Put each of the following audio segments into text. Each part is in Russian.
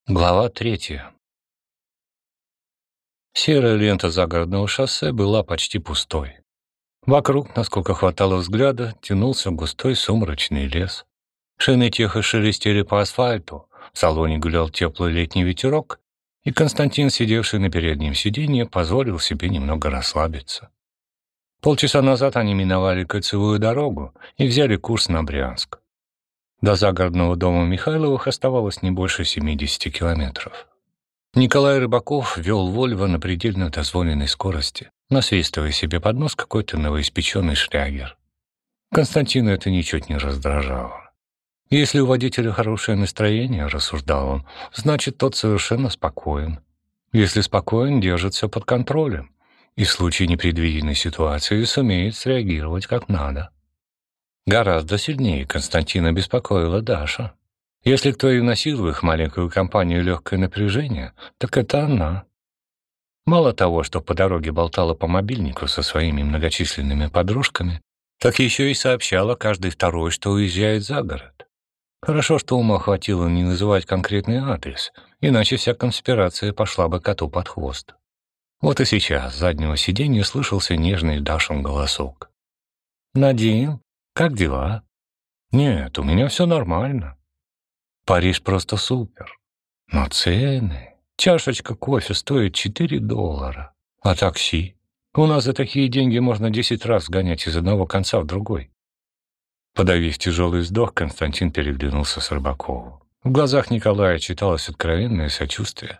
Глава 3. Серая лента загородного шоссе была почти пустой. Вокруг, насколько хватало взгляда, тянулся густой сумрачный лес. Шины тихо шелестели по асфальту, в салоне гулял теплый летний ветерок, и Константин, сидевший на переднем сиденье, позволил себе немного расслабиться. Полчаса назад они миновали кольцевую дорогу и взяли курс на Брянск. До загородного дома Михайловых оставалось не больше 70 километров. Николай Рыбаков вел «Вольво» на предельно дозволенной скорости, насвистывая себе под нос какой-то новоиспеченный шлягер. Константина это ничуть не раздражало. Если у водителя хорошее настроение, рассуждал он, значит, тот совершенно спокоен. Если спокоен, держит все под контролем и в случае непредвиденной ситуации сумеет среагировать как надо. Гораздо сильнее Константина беспокоила Даша. Если кто и вносил в их маленькую компанию легкое напряжение, так это она. Мало того, что по дороге болтала по мобильнику со своими многочисленными подружками, так еще и сообщала каждый второй, что уезжает за город. Хорошо, что ума хватило не называть конкретный адрес, иначе вся конспирация пошла бы коту под хвост. Вот и сейчас с заднего сиденья слышался нежный Дашин голосок. «Надин, как дела?» «Нет, у меня все нормально. Париж просто супер. Но цены... Чашечка кофе стоит $4. А такси? У нас за такие деньги можно 10 раз сгонять из одного конца в другой». Подавив тяжелый вздох, Константин переглянулся с Рыбаковым. В глазах Николая читалось откровенное сочувствие.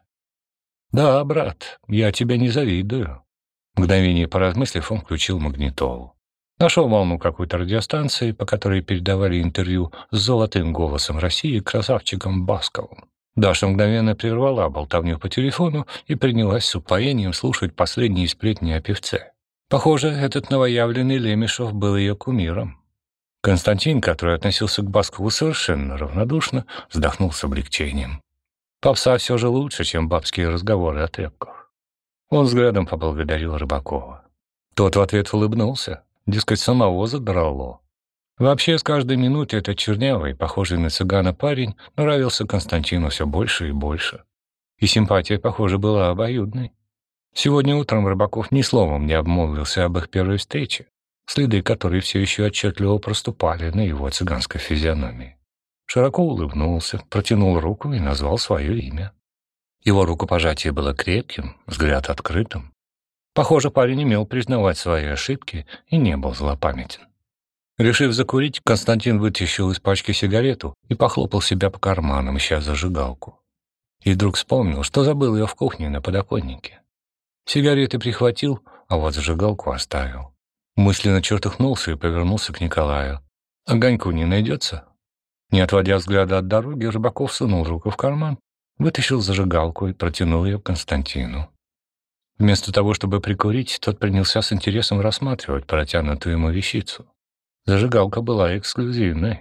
«Да, брат, я тебя не завидую». Мгновение поразмыслив, он включил магнитолу. Нашел волну какой-то радиостанции, по которой передавали интервью с золотым голосом России красавчиком Басковым. Даша мгновенно прервала болтовню по телефону и принялась с упоением слушать последние сплетни о певце. Похоже, этот новоявленный Лемешев был ее кумиром. Константин, который относился к Баскову совершенно равнодушно, вздохнул с облегчением. Попса все же лучше, чем бабские разговоры о тряпках. Он взглядом поблагодарил Рыбакова. Тот в ответ улыбнулся. Дескать, самого задрало. Вообще, с каждой минутой этот чернявый, похожий на цыгана парень, нравился Константину все больше и больше. И симпатия, похоже, была обоюдной. Сегодня утром Рыбаков ни словом не обмолвился об их первой встрече, следы которой все еще отчетливо проступали на его цыганской физиономии. Широко улыбнулся, протянул руку и назвал свое имя. Его рукопожатие было крепким, взгляд открытым. Похоже, парень умел признавать свои ошибки и не был злопамятен. Решив закурить, Константин вытащил из пачки сигарету и похлопал себя по карманам, ища зажигалку. И вдруг вспомнил, что забыл ее в кухне на подоконнике. Сигареты прихватил, а вот зажигалку оставил. Мысленно чертыхнулся и повернулся к Николаю. «Огоньку не найдется?» Не отводя взгляда от дороги, Рыбаков сунул руку в карман, вытащил зажигалку и протянул ее Константину. Вместо того, чтобы прикурить, тот принялся с интересом рассматривать протянутую ему вещицу. Зажигалка была эксклюзивной.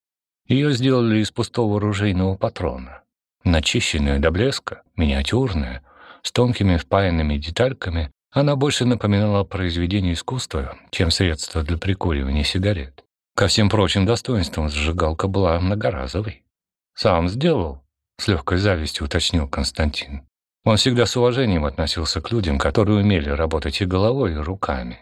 Ее сделали из пустого ружейного патрона. Начищенная до блеска, миниатюрная, с тонкими впаянными детальками, она больше напоминала произведение искусства, чем средство для прикуривания сигарет. Ко всем прочим достоинствам зажигалка была многоразовой. «Сам сделал?» — с легкой завистью уточнил Константин. Он всегда с уважением относился к людям, которые умели работать и головой, и руками.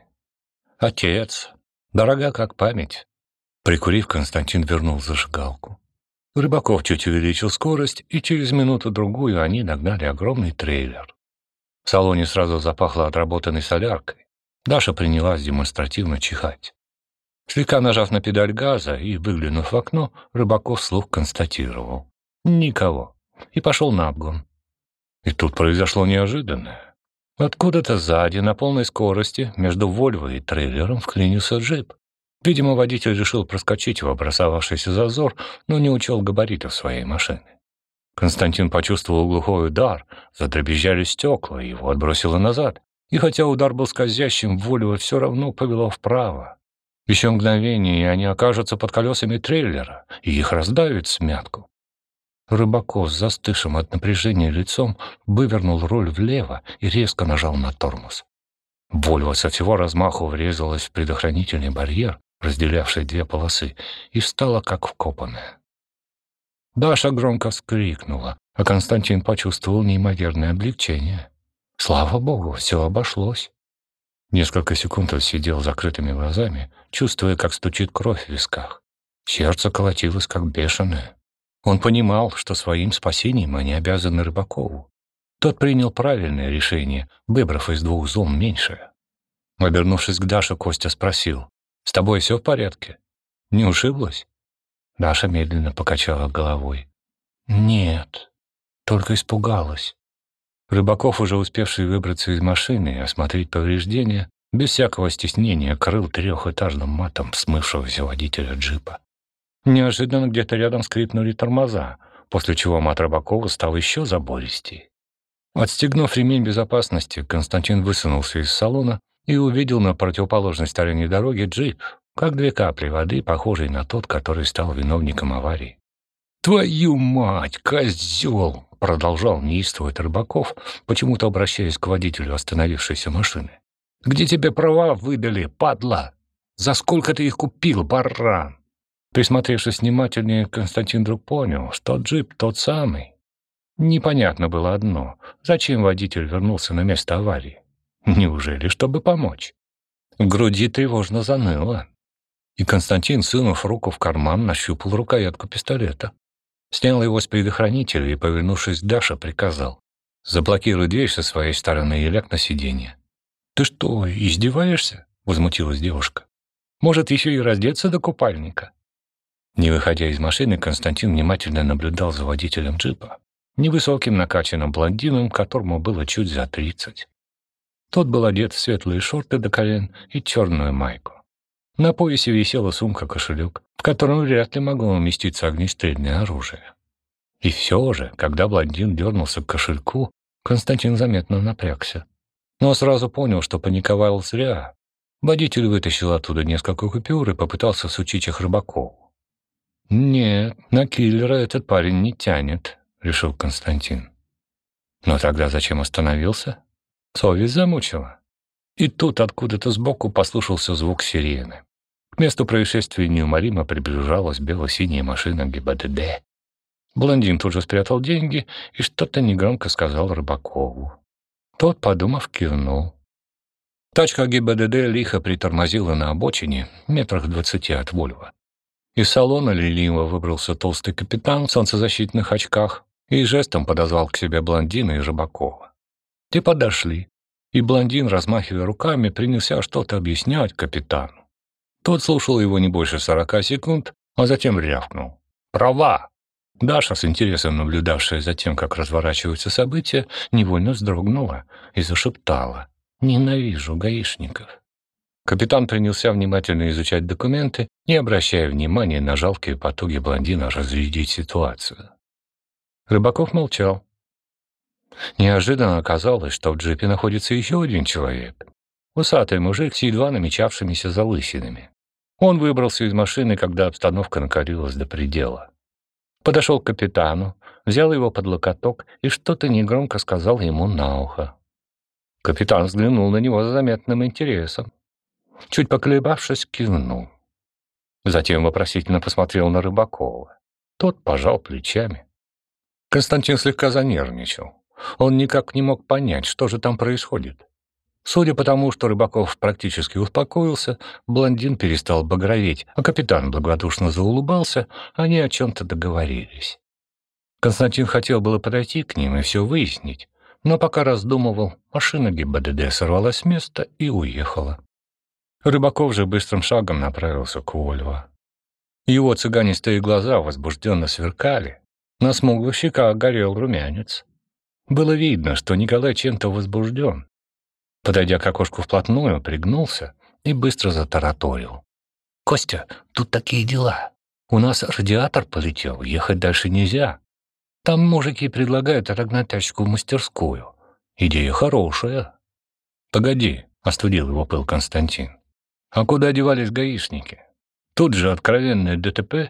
«Отец, дорога как память». Прикурив, Константин вернул зажигалку. Рыбаков чуть увеличил скорость, и через минуту-другую они нагнали огромный трейлер. В салоне сразу запахло отработанной соляркой. Даша принялась демонстративно чихать. Слегка нажав на педаль газа и выглянув в окно, Рыбаков вслух констатировал: «Никого», и пошел на обгон. И тут произошло неожиданное. Откуда-то сзади, на полной скорости, между «Вольво» и трейлером вклинился джип. Видимо, водитель решил проскочить в образовавшийся зазор, но не учел габаритов своей машины. Константин почувствовал глухой удар, задребезжали стекла, его отбросило назад. И хотя удар был скользящим, «Вольво» все равно повело вправо. Еще мгновение, и они окажутся под колесами трейлера, и их раздавит смятку. Рыбаков с застывшим от напряжения лицом вывернул руль влево и резко нажал на тормоз. «Вольво» со всего размаху врезалась в предохранительный барьер, разделявший две полосы, и встала как вкопанная. Даша громко вскрикнула, А Константин почувствовал неимоверное облегчение. Слава богу, все обошлось. Несколько секунд он сидел с закрытыми глазами, чувствуя, как стучит кровь в висках. Сердце колотилось, как бешеное. Он понимал, что своим спасением они обязаны Рыбакову. Тот принял правильное решение, выбрав из двух зол меньшее. Обернувшись к Даше, Костя спросил: «С тобой все в порядке? Не ушиблась?» Даша медленно покачала головой. «Нет, только испугалась». Рыбаков, уже успевший выбраться из машины и осмотреть повреждения, без всякого стеснения крыл трехэтажным матом смывшегося водителя джипа. Неожиданно где-то рядом скрипнули тормоза, после чего мат Рыбакова стал еще забористей. Отстегнув ремень безопасности, Константин высунулся из салона и увидел на противоположной стороне дороги джип, как две капли воды, похожий на тот, который стал виновником аварии. «Твою мать, козел!» — продолжал неистовать Рыбаков, почему-то обращаясь к водителю остановившейся машины. «Где тебе права выдали, падла? За сколько ты их купил, баран?» Присмотревшись внимательнее, Константин вдруг понял, что джип тот самый. Непонятно было одно: зачем водитель вернулся на место аварии? Неужели, чтобы помочь? В груди тревожно заныло, и Константин, сунув руку в карман, нащупал рукоятку пистолета. Снял его с предохранителя и, повернувшись к Даше, приказал: «Заблокируй дверь со своей стороны и ляг на сиденье». «Ты что, издеваешься?» — возмутилась девушка. «Может, еще и раздеться до купальника?» Не выходя из машины, Константин внимательно наблюдал за водителем джипа, невысоким накачанным блондином, которому было чуть за 30. Тот был одет в светлые шорты до колен и черную майку. На поясе висела сумка-кошелек, в котором вряд ли могло уместиться огнестрельное оружие. И все же, когда блондин дернулся к кошельку, Константин заметно напрягся. Но сразу понял, что паниковал зря. Водитель вытащил оттуда несколько купюр и попытался сучить их Рыбакову. «Нет, на киллера этот парень не тянет», — решил Константин. Но тогда зачем остановился? Совесть замучила. И тут откуда-то сбоку послышался звук сирены. К месту происшествия неумолимо приближалась бело-синяя машина ГИБДД. Блондин тут же спрятал деньги и что-то негромко сказал Рыбакову. Тот, подумав, кивнул. Тачка ГИБДД лихо притормозила на обочине, метрах 20 от Вольво. Из салона лениво выбрался толстый капитан в солнцезащитных очках и жестом подозвал к себе блондина и Рыбакова. Те подошли, и блондин, размахивая руками, принялся что-то объяснять капитану. Тот слушал его не больше 40 секунд, а затем рявкнул: «Права!». Даша, с интересом наблюдавшая за тем, как разворачиваются события, невольно вздрогнула и зашептала: «Ненавижу гаишников». Капитан принялся внимательно изучать документы, не обращая внимания на жалкие потуги блондина разрядить ситуацию. Рыбаков молчал. Неожиданно оказалось, что в джипе находится еще один человек. Усатый мужик с едва намечавшимися залысинами. Он выбрался из машины, когда обстановка накалилась до предела. Подошел к капитану, взял его под локоток и что-то негромко сказал ему на ухо. Капитан взглянул на него с заметным интересом. Чуть поколебавшись, кивнул. Затем вопросительно посмотрел на Рыбакова. Тот пожал плечами. Константин слегка занервничал. Он никак не мог понять, что же там происходит. Судя по тому, что Рыбаков практически успокоился, блондин перестал багроветь, а капитан благодушно заулыбался, они о чем-то договорились. Константин хотел было подойти к ним и все выяснить, но пока раздумывал, машина ГИБДД сорвалась с места и уехала. Рыбаков же быстрым шагом направился к Вольво. Его цыганистые глаза возбужденно сверкали, на смуглых щеках горел румянец. Было видно, что Николай чем-то возбужден. Подойдя к окошку вплотную, пригнулся и быстро затараторил: «Костя, тут такие дела. У нас радиатор полетел, ехать дальше нельзя. Там мужики предлагают отогнать тачку в мастерскую. Идея хорошая». «Погоди», — остудил его пыл Константин. «А куда девались гаишники? Тут же откровенное ДТП».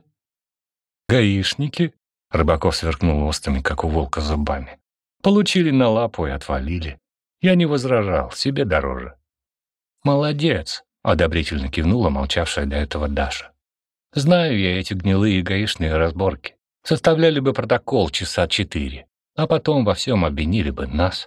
«Гаишники?» — Рыбаков сверкнул острыми, как у волка, зубами. «Получили на лапу и отвалили. Я не возражал, себе дороже». «Молодец», — одобрительно кивнула молчавшая до этого Даша. «Знаю я эти гнилые гаишные разборки. Составляли бы протокол часа 4. а потом во всем обвинили бы нас.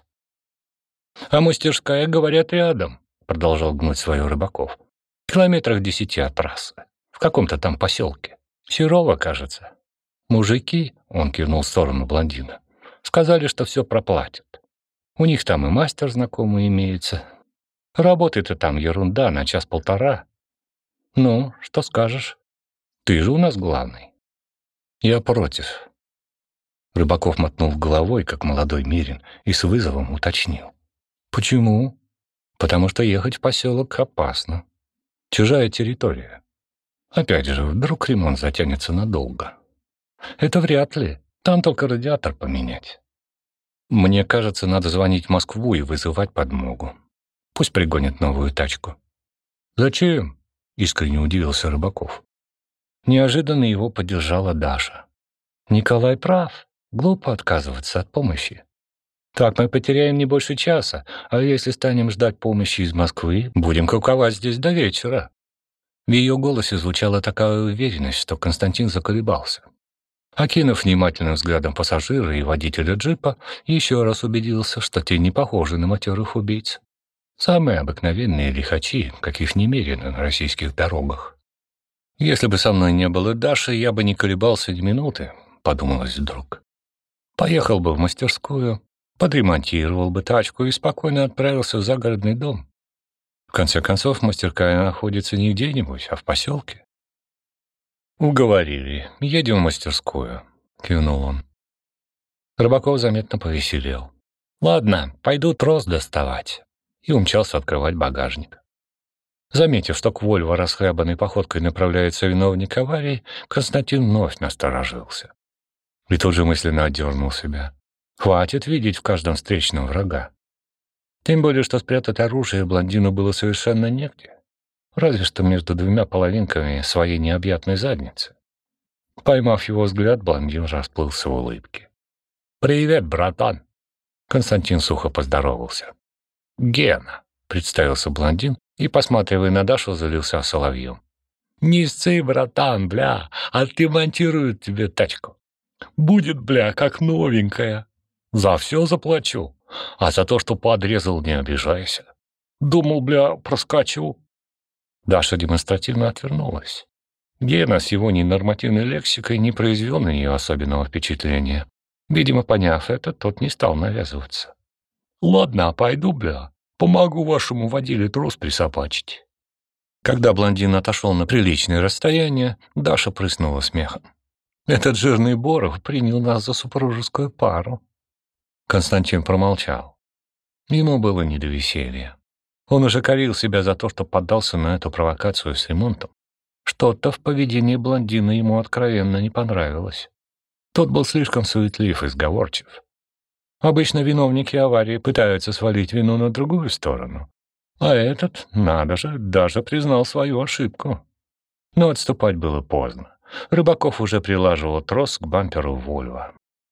А мастерская, говорят, рядом, продолжал гнуть свое Рыбаков. Километрах 10 от трассы, в каком-то там поселке. Серова, кажется. Мужики, он кивнул в сторону блондина, сказали, что все проплатят. У них там и мастер знакомый имеется. Работы-то там ерунда на час-полтора. Ну, что скажешь? Ты же у нас главный. Я против. Рыбаков мотнул головой, как молодой мерин, и с вызовом уточнил. Почему? Потому что ехать в поселок опасно. Чужая территория. Опять же, вдруг ремонт затянется надолго. Это вряд ли. Там только радиатор поменять. Мне кажется, надо звонить в Москву и вызывать подмогу. Пусть пригонят новую тачку. Зачем? Искренне удивился Рыбаков. Неожиданно его поддержала Даша. Николай прав. Глупо отказываться от помощи. Так мы потеряем не больше часа, а если станем ждать помощи из Москвы, будем куковать здесь до вечера. В ее голосе звучала такая уверенность, что Константин заколебался. Окинув внимательным взглядом пассажира и водителя джипа, еще раз убедился, что те не похожи на матерых убийц. Самые обыкновенные лихачи, каких немерено на российских дорогах. «Если бы со мной не было Даши, я бы не колебался ни минуты», — подумалось вдруг. «Поехал бы в мастерскую, подремонтировал бы тачку и спокойно отправился в загородный дом. В конце концов, мастерская находится не где-нибудь, а в поселке». «Уговорили. Едем в мастерскую», — кивнул он. Рыбаков заметно повеселел. «Ладно, пойду трос доставать», и умчался открывать багажник. Заметив, что к Вольво расхлябанной походкой направляется виновник аварии, Константин вновь насторожился. И тут же мысленно отдернул себя. Хватит видеть в каждом встречном врага. Тем более, что спрятать оружие блондину было совершенно негде. Разве что между двумя половинками своей необъятной задницы. Поймав его взгляд, блондин расплылся в улыбке. «Привет, братан!» Константин сухо поздоровался. «Гена!» — представился блондин и, посматривая на Дашу, залился соловьем. «Не сцы, братан, бля, отремонтируют тебе тачку. Будет, бля, как новенькая. За все заплачу, а за то, что подрезал, не обижайся. Думал, бля, проскочу». Даша демонстративно отвернулась. Гена с его ненормативной лексикой не произвел на нее особенного впечатления. Видимо, поняв это, тот не стал навязываться. «Ладно, пойду, бля. Помогу вашему водиле трос присобачить». Когда блондин отошел на приличное расстояние, Даша прыснула смехом. «Этот жирный Боров принял нас за супружескую пару». Константин промолчал. Ему было не до веселья. Он уже корил себя за то, что поддался на эту провокацию с ремонтом. Что-то в поведении блондина ему откровенно не понравилось. Тот был слишком суетлив и сговорчив. Обычно виновники аварии пытаются свалить вину на другую сторону. А этот, надо же, даже признал свою ошибку. Но отступать было поздно. Рыбаков уже прилаживал трос к бамперу «Вольво».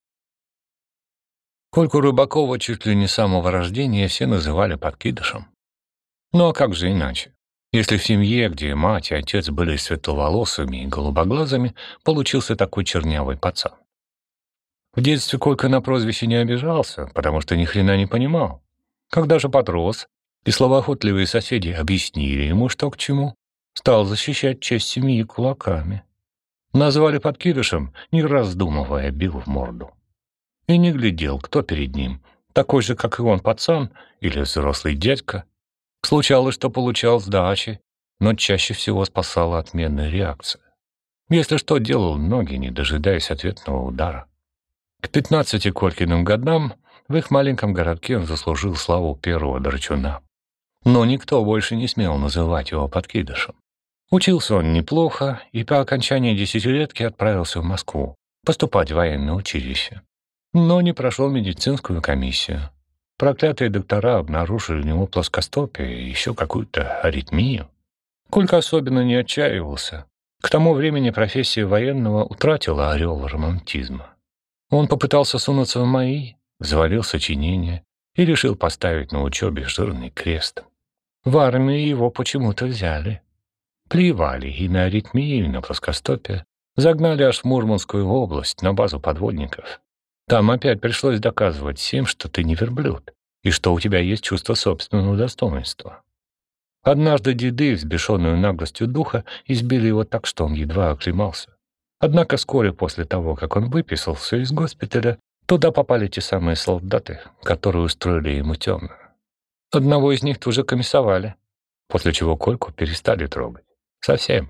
Кольку Рыбакова чуть ли не с самого рождения все называли подкидышем. Ну а как же иначе? Если в семье, где мать и отец были светловолосыми и голубоглазыми, получился такой чернявый пацан. В детстве Колька на прозвище не обижался, потому что ни хрена не понимал. Когда же подрос, и словоохотливые соседи объяснили ему, что к чему, стал защищать честь семьи кулаками. Назвали подкидышем, не раздумывая, бил в морду. И не глядел, кто перед ним, такой же, как и он, пацан или взрослый дядька. Случалось, что получал сдачи, но чаще всего спасала отменная реакция. Если что, делал ноги, не дожидаясь ответного удара. К 15 Колькиным годам в их маленьком городке он заслужил славу первого драчуна. Но никто больше не смел называть его подкидышем. Учился он неплохо и по окончании десятилетки отправился в Москву поступать в военное училище. Но не прошел медицинскую комиссию. Проклятые доктора обнаружили у него плоскостопие и еще какую-то аритмию. Колька особенно не отчаивался. К тому времени профессия военного утратила ореол романтизма. Он попытался сунуться в МАИ, завалил сочинение и решил поставить на учебе жирный крест. В армии его почему-то взяли. Плевали и на аритмию, и на плоскостопие. Загнали аж в Мурманскую область, на базу подводников. Там опять пришлось доказывать всем, что ты не верблюд, и что у тебя есть чувство собственного достоинства. Однажды деды, взбешенную наглостью духа, избили его так, что он едва оклемался. Однако вскоре после того, как он выписался из госпиталя, туда попали те самые солдаты, которые устроили ему темную. Одного из них тут же комиссовали, после чего Кольку перестали трогать. Совсем.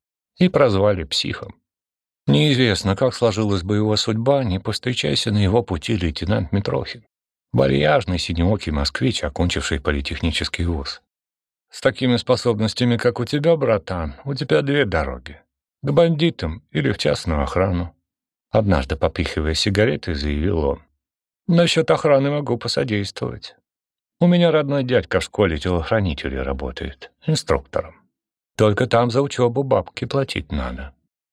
И прозвали психом. Неизвестно, как сложилась бы его судьба, не повстречайся на его пути лейтенант Митрохин. Вальяжный синеокий москвич, окончивший политехнический вуз. С такими способностями, как у тебя, братан, у тебя две дороги. К бандитам или в частную охрану. Однажды, попихивая сигареты, заявил он. Насчет охраны могу посодействовать. У меня родной дядька в школе телохранителей работает, инструктором. Только там за учебу бабки платить надо.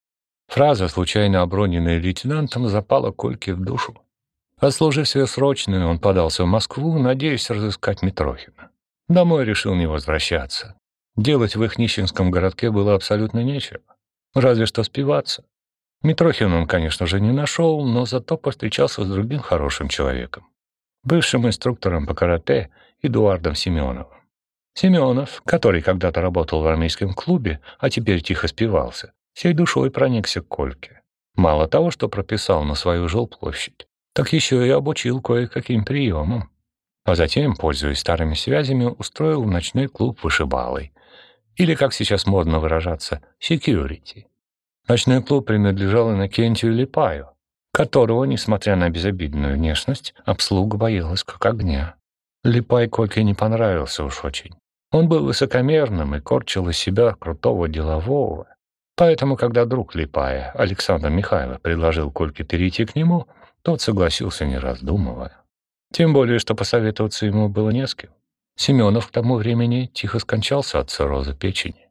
Фраза, случайно оброненная лейтенантом, запала Кольке в душу. Отслужив себе срочную, он подался в Москву, надеясь разыскать Митрохина. Домой решил не возвращаться. Делать в их нищенском городке было абсолютно нечего. Разве что спиваться. Митрохина он, конечно же, не нашел, но зато повстречался с другим хорошим человеком. Бывшим инструктором по карате Эдуардом Семеновым. Семенов, который когда-то работал в армейском клубе, а теперь тихо спивался, всей душой проникся к Кольке. Мало того, что прописал на свою жилплощадь, так еще и обучил кое-каким приемам. А затем, пользуясь старыми связями, устроил в ночной клуб вышибалой. Или, как сейчас модно выражаться, секьюрити. Ночной клуб принадлежал Иннокентию Липаю, которого, несмотря на безобидную внешность, обслуга боялась как огня. Липай Кольке не понравился уж очень. Он был высокомерным и корчил из себя крутого делового. Поэтому, когда друг Липая, Александр Михайлов, предложил Кольке перейти к нему, тот согласился, не раздумывая. Тем более, что посоветоваться ему было не с кем. Семенов к тому времени тихо скончался от цирроза печени.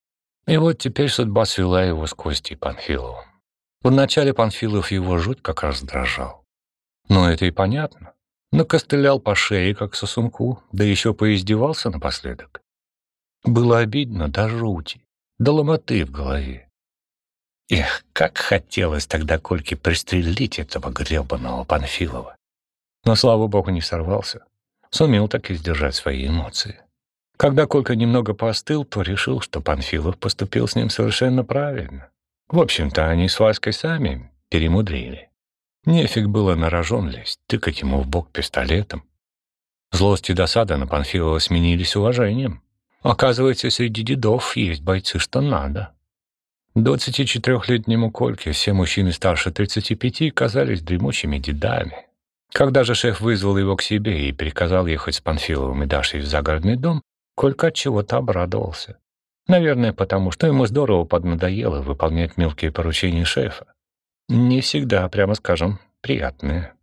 И вот теперь судьба свела его с Костей Панфиловым. Вначале Панфилов его жуть как раздражал. Но это и понятно. Накостылял по шее, как сосунку, да еще поиздевался напоследок. Было обидно до жути, до ломоты в голове. Эх, как хотелось тогда Кольке пристрелить этого гребаного Панфилова. Но, слава богу, не сорвался. Сумел таки сдержать свои эмоции. Когда Колька немного поостыл, то решил, что Панфилов поступил с ним совершенно правильно. В общем-то, они с Васькой сами перемудрили. Нефиг было на рожон лезть, тыкать ему в бок пистолетом. Злость и досада на Панфилова сменились уважением. Оказывается, среди дедов есть бойцы, что надо. 24-летнему Кольке все мужчины старше 35 казались дремучими дедами. Когда же шеф вызвал его к себе и приказал ехать с Панфиловым и Дашей в загородный дом, Колька от чего-то обрадовался. Наверное, потому что ему здорово поднадоело выполнять мелкие поручения шефа. Не всегда, прямо скажем, приятные.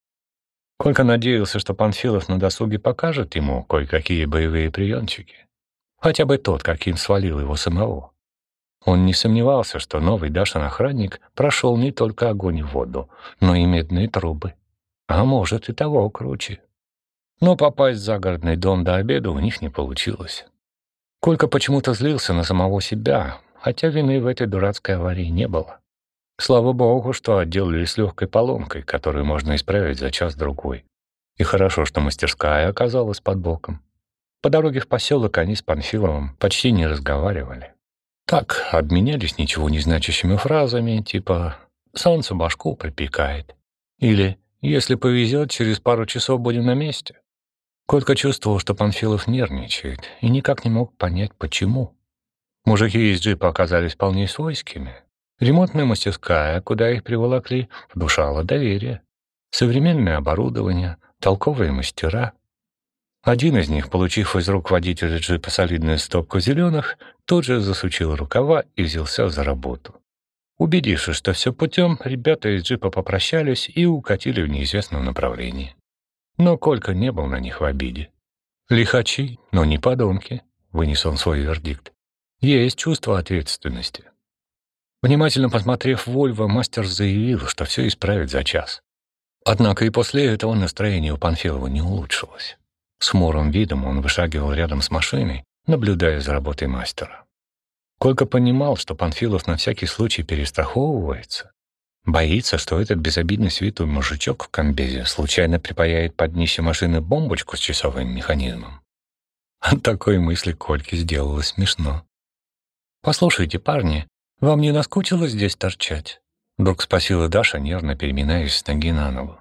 Колька надеялся, что Панфилов на досуге покажет ему кое-какие боевые приемчики. Хотя бы тот, каким свалил его самого. Он не сомневался, что новый Дашин охранник прошел не только огонь и воду, но и медные трубы. А может, и того круче. Но попасть в загородный дом до обеда у них не получилось. Колька почему-то злился на самого себя, хотя вины в этой дурацкой аварии не было. Слава богу, что отделали с легкой поломкой, которую можно исправить за час-другой. И хорошо, что мастерская оказалась под боком. По дороге в поселок они с Панфиловым почти не разговаривали. Так, обменялись ничего не значащими фразами, типа «солнце башку припекает» или «если повезет, через пару часов будем на месте». Колька чувствовал, что Панфилов нервничает, и никак не мог понять, почему. Мужики из джипа оказались вполне свойскими. Ремонтная мастерская, куда их приволокли, внушала доверие. Современное оборудование, толковые мастера. Один из них, получив из рук водителя джипа солидную стопку зеленых, тут же засучил рукава и взялся за работу. Убедившись, что все путем, ребята из джипа попрощались и укатили в неизвестном направлении. Но Колька не был на них в обиде. Лихачи, но не подонки, вынес он свой вердикт. Есть чувство ответственности. Внимательно посмотрев Вольво, мастер заявил, что все исправит за час. Однако и после этого настроение у Панфилова не улучшилось. С хмурым видом он вышагивал рядом с машиной, наблюдая за работой мастера. Колька понимал, что Панфилов на всякий случай перестраховывается, Боится, что этот безобидный святой мужичок в комбезе случайно припаяет под днище машины бомбочку с часовым механизмом. От такой мысли Кольке сделалось смешно. «Послушайте, парни, вам не наскучило здесь торчать?» Вдруг спросила Даша, нервно переминаясь с ноги на ногу.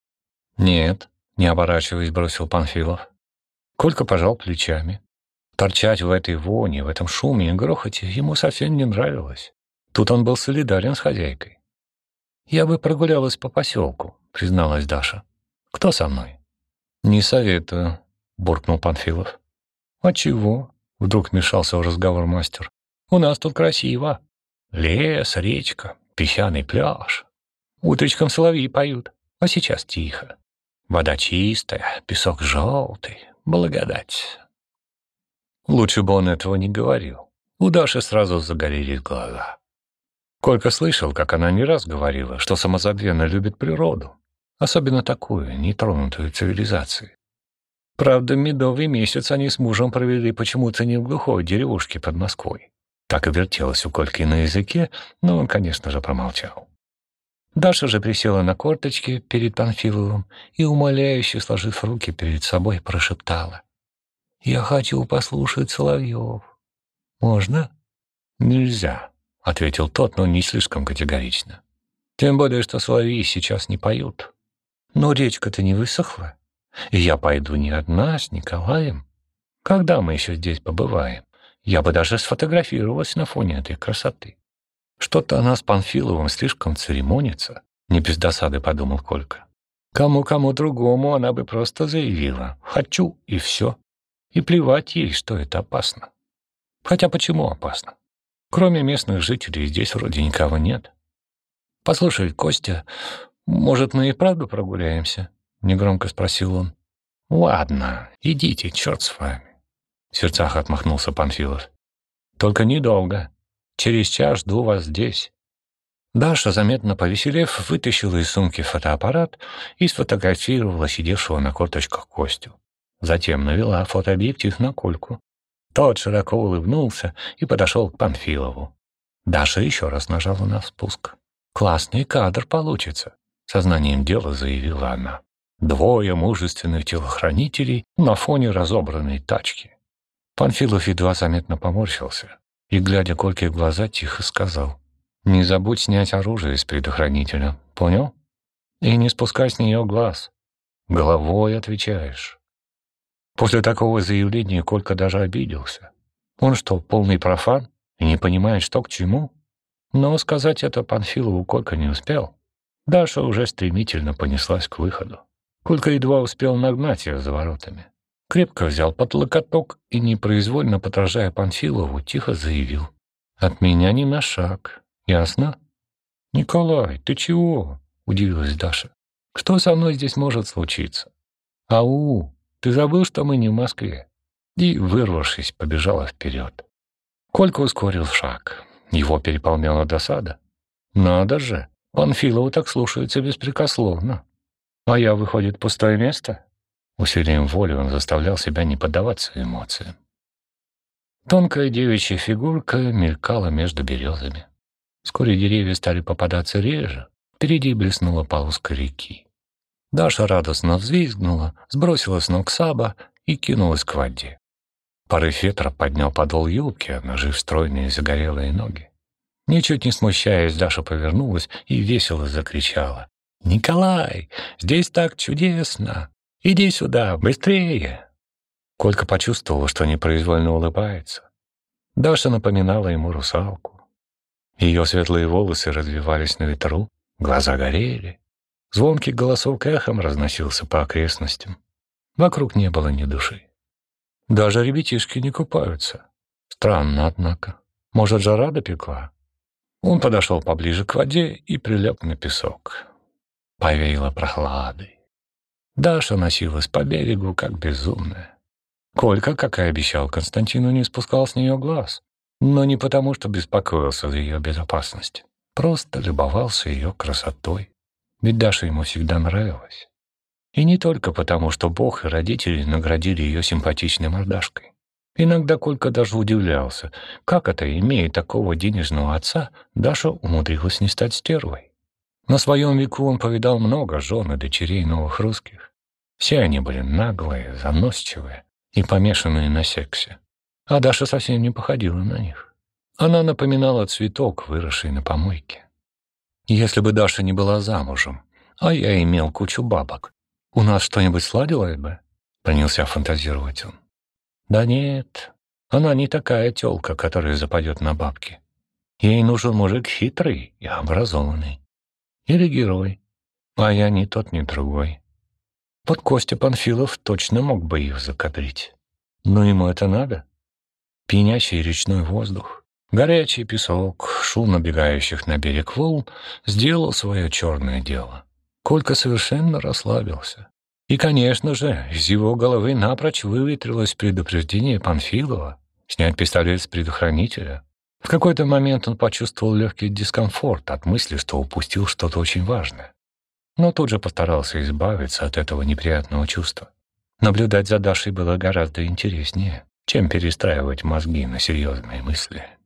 «Нет», — не оборачиваясь, бросил Панфилов. Колька пожал плечами. Торчать в этой воне, в этом шуме и грохоте ему совсем не нравилось. Тут он был солидарен с хозяйкой. «Я бы прогулялась по поселку», — призналась Даша. «Кто со мной?» «Не советую», — буркнул Панфилов. «А чего?» — вдруг вмешался в разговор мастер. «У нас тут красиво. Лес, речка, песчаный пляж. Утречком соловьи поют, а сейчас тихо. Вода чистая, песок желтый, благодать». Лучше бы он этого не говорил. У Даши сразу загорелись глаза. Колька слышал, как она не раз говорила, что самозабвенно любит природу, особенно такую, нетронутую цивилизацией. Правда, медовый месяц они с мужем провели почему-то не в глухой деревушке под Москвой. Так и вертелось у Кольки на языке, но он, конечно же, промолчал. Даша же присела на корточки перед Панфиловым и, умоляюще сложив руки перед собой, прошептала: «Я хочу послушать соловьев. Можно?» «Нельзя», — ответил тот, но не слишком категорично. «Тем более, что соловьи сейчас не поют. Но речка-то не высохла. И я пойду не одна, с Николаем. Когда мы еще здесь побываем? Я бы даже сфотографировалась на фоне этой красоты». «Что-то она с Панфиловым слишком церемонится», — не без досады подумал Колька. «Кому-кому другому она бы просто заявила: «хочу» и все. И плевать ей, что это опасно. Хотя почему опасно? Кроме местных жителей здесь вроде никого нет. «Послушай, Костя, может, мы и правда прогуляемся?» — негромко спросил он. «Ладно, идите, черт с вами», — в сердцах отмахнулся Панфилов. «Только недолго. Через час жду вас здесь». Даша, заметно повеселев, вытащила из сумки фотоаппарат и сфотографировала сидевшего на корточках Костю. Затем навела фотообъектив на Кольку. Тот широко улыбнулся и подошел к Панфилову. Даша еще раз нажала на спуск. «Классный кадр получится», — сознанием дела заявила она. Двое мужественных телохранителей на фоне разобранной тачки. Панфилов едва заметно поморщился и, глядя Кольке в глаза, тихо сказал: «Не забудь снять оружие из предохранителя, понял? И не спускай с нее глаз. Головой отвечаешь». После такого заявления Колька даже обиделся. Он что, полный профан и не понимает, что к чему? Но сказать это Панфилову Колька не успел. Даша уже стремительно понеслась к выходу. Колька едва успел нагнать ее за воротами. Крепко взял под локоток и, непроизвольно подражая Панфилову, тихо заявил: «От меня ни на шаг. Ясно?» «Николай, ты чего?» — удивилась Даша. «Что со мной здесь может случиться?» «Ау! Ты забыл, что мы не в Москве?» И, вырвавшись, побежала вперед. Колька ускорил шаг. Его переполняла досада. «Надо же! Панфилову так слушается беспрекословно. А я, выходит, пустое место?» Усилием воли он заставлял себя не поддаваться эмоциям. Тонкая девичья фигурка мелькала между березами. Вскоре деревья стали попадаться реже. Впереди блеснула полоска реки. Даша радостно взвизгнула, сбросила с ног саба и кинулась к воде. Порыв ветра поднял подол юбки, обнажив стройные загорелые ноги. Ничуть не смущаясь, Даша повернулась и весело закричала: «Николай, здесь так чудесно! Иди сюда, быстрее!» Колька почувствовал, что непроизвольно улыбается. Даша напоминала ему русалку. Ее светлые волосы развивались на ветру, глаза горели. Звонкий голосок эхом разносился по окрестностям. Вокруг не было ни души. Даже ребятишки не купаются. Странно, однако. Может, жара допекла? Он подошел поближе к воде и прилег на песок. Повеяло прохладой. Даша носилась по берегу, как безумная. Колька, как и обещал Константину, не спускал с нее глаз. Но не потому, что беспокоился за ее безопасность. Просто любовался ее красотой. Ведь Даша ему всегда нравилась. И не только потому, что Бог и родители наградили ее симпатичной мордашкой. Иногда Колька даже удивлялся, как это, имея такого денежного отца, Даша умудрилась не стать стервой. На своем веку он повидал много жен и дочерей новых русских. Все они были наглые, заносчивые и помешанные на сексе. А Даша совсем не походила на них. Она напоминала цветок, выросший на помойке. Если бы Даша не была замужем, а я имел кучу бабок, у нас что-нибудь сладилось бы? Принялся фантазировать он. Да нет, она не такая тёлка, которая западет на бабки. Ей нужен мужик хитрый и образованный. Или герой. А я ни тот, ни другой. Вот Костя Панфилов точно мог бы их закадрить. Но ему это надо. Пьянящий речной воздух, горячий песок, шум набегающих на берег волн сделал свое черное дело. Колька совершенно расслабился. И, конечно же, из его головы напрочь выветрилось предупреждение Панфилова снять пистолет с предохранителя. В какой-то момент он почувствовал легкий дискомфорт от мысли, что упустил что-то очень важное. Но тут же постарался избавиться от этого неприятного чувства. Наблюдать за Дашей было гораздо интереснее, чем перестраивать мозги на серьезные мысли.